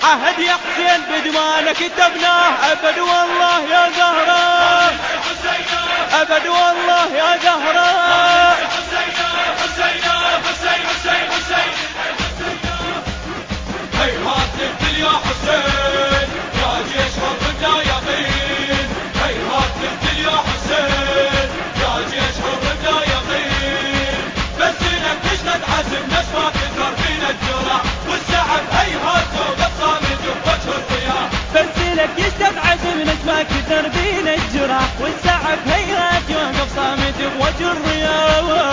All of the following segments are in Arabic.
عهد يا حسين بدمانك كتبناه أبد والله يا زهراء أبد والله يا زهراء هيهات تقتل يا حسين يا جيش حر بلا يقين هيهات تقتل يا حسين يا جيش حر بلا يقين بس انك تشهد عزم نشوى كثر فينا الجرح والسعب هيهات توقف صامت بوجه الرياح بس لك يشتد عزم نشوى كثر فينا الجرح والسعب هيهات يوقف صامت بوجه الرياح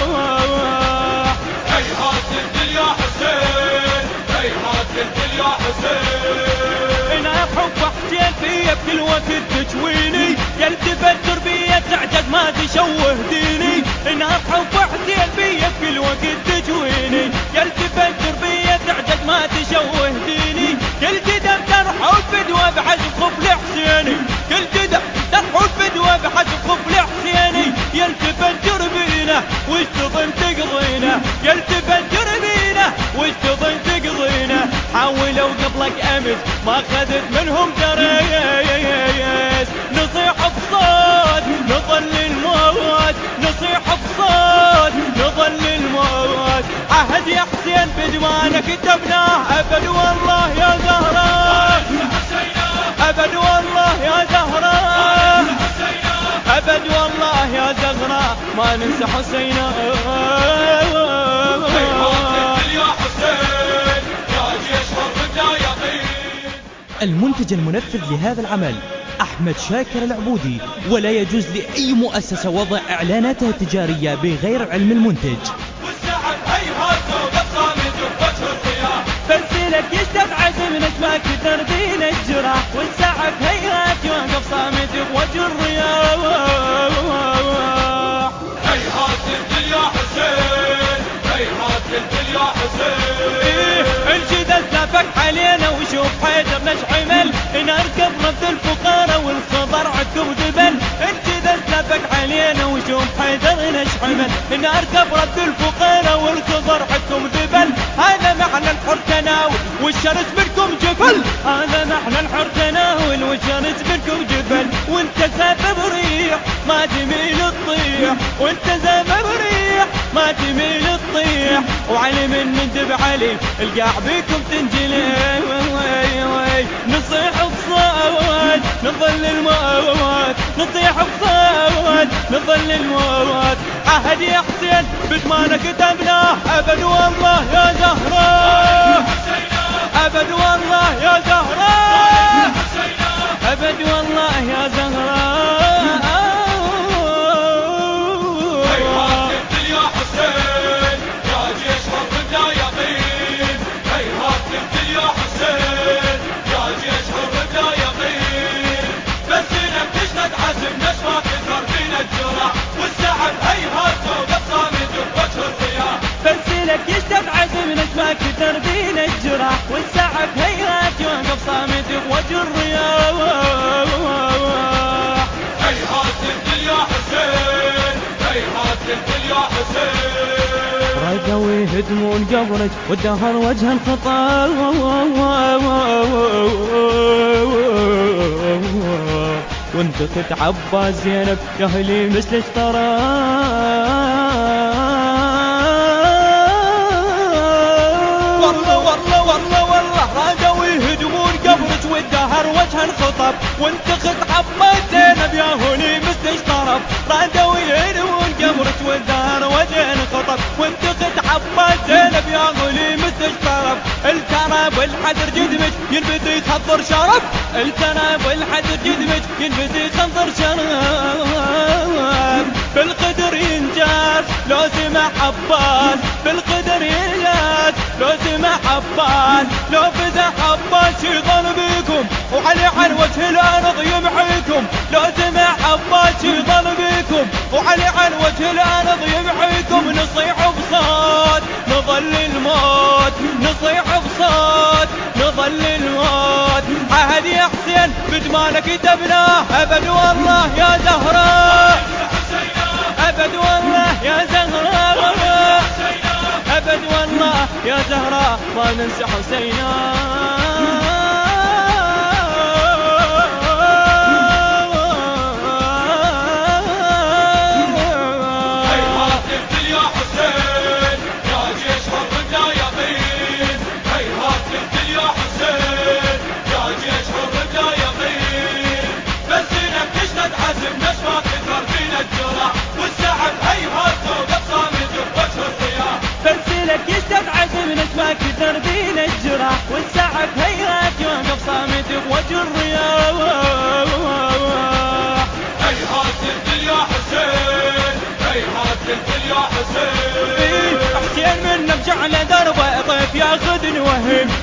هيهات تقتل يا حسين هيهات تقتل يا حسين انا حب حسين فيا بكل وقت تجويني يلتفت تربية تعجز ما تشوه ديني انا حب حسين فيا بكل وقت تجويني يلتفت تربية تعجز ما تشوه ديني كل جدم ترحب فدوى بحسب خف لحسيني كل جدم ترحب فدوى بحسب خف لحسيني يلتفت تربينا وش تظن تقضينا يلتفت تربينا وش تظن تقضينا حاولوا قبلك امس ما خذت منهم دريس نصيح بصوت نظل الموت نصيح بصوت نظل الموت عهد يا حسين بدمانك كتبناه ابد والله يا زهراء ابد والله يا زهراء ابد والله يا زهراء ما ننسى حسينا المنتج المنفذ لهذا العمل أحمد شاكر العبودي، ولا يجوز لأي مؤسسة وضع إعلاناتها التجارية بغير علم المنتج. برسلك يشتد عزم نشوى كثر بين الجراح والسعب هيهات يوقف صامت بوجه الرياح هيهات تقتل يا حسين هيهات تقتل يا حسين الجدل سافك علينا وشوف حيدر نشعمل نركب رد الفقراء والخضر عكب دبل الجدل سافك علينا وشوف حيدر نشعمل نركب رد الفقراء والخضر عكب دبل هذا معنى الحر تناول والشرس منكم جبل هذا معنى الحر تناول والشرس منكم جبل وانت سبب ريح ما تميل تطيح وانت سبب ريح ما تميل تطيح وعلم ندب علي القاع بيكم تنجلي نصيح بصوت نظل الموت نصيح بصوت نظل الموت عهد يا حسين بدمانك كتبناه ابد والله يا زهراء ابد والله يا زهراء ابد والله يا زهراء يشتد عزم نشوى كثر بين الجراح والسعب هيهات يوقف صامت بوجه الرياح هيهات تقتل يا حسين هيهات تقتل يا حسين رجوا يهدمون قبرك والدهر وجه الخطر وانتقد عباس زينب يا اهلي مثل اشترى والدهر وجه الخطب وانتقد عباس زينب يا هوني مستشطرب رادوا يهدمون قبرك والدهر وجه الخطب وانتقد عباس زينب يا هوني مستشطرب التراب والحذر جدمج ينبتي خضر شرف التراب والحذر جدمج ينبتي خضر شرف بالقدر ينجاز لو سمع عباس بالقدر ينجاز لو سمع عباس لو فزع عباس يظل بيكم وعلي عن وجه الارض يمحيكم لو سمع عباس يظل بيكم وعلي عن وجه الارض يمحيكم نصيح بصوت نظل الموت نصيح بصوت نظل الموت عهد يا حسين بدمانك كتبناه ابد والله يا زهراء ابد والله يا زهراء ابد والله يا زهراء ما ننسى حسينا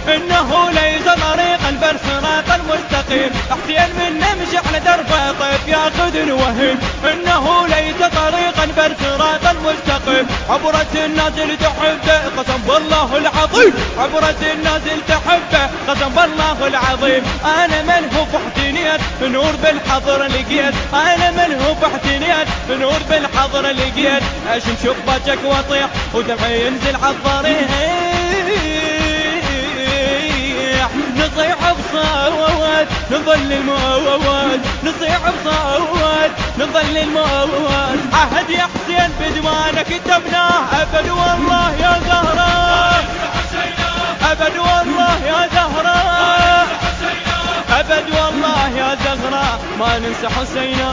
إنه ليس طريقا بل صراطا مستقيم. حسين من نمشي على دربه طيف ياخذ الوهيم. إنه ليس طريقا بل صراطا مستقيم. عبرة النازل تحبه قسم بالله العظيم. عبرة النازل تحبه قسم بالله العظيم. أنا ملهوف احتنيت نور بالحضر لقيت. أنا ملهوف احتنيت نور بالحضر لقيت. أشم شباكك واطيح ودمعي ينزل عالضريح. نصيح بصوت نظل الموت. نصيح بصوت نظل الموت. عهد يا حسين بدمانك كتبناه أبد والله يا زهراء. أبد والله يا زهراء. أبد والله يا زهراء ما ننسى حسينا.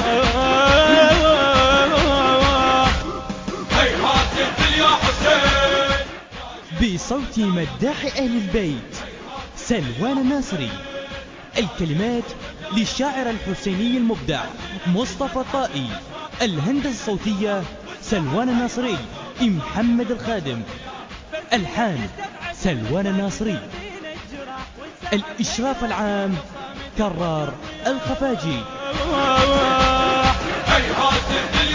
هيهات الدل يا حسين. بصوت مداح أهل البيت سلوان الناصري. الكلمات للشاعر الحسيني المبدع مصطفى الطائي. الهندسة الصوتية سلوان الناصري محمد الخادم. ألحان سلوان الناصري. الإشراف العام كرار الخفاجي. هيهات الدل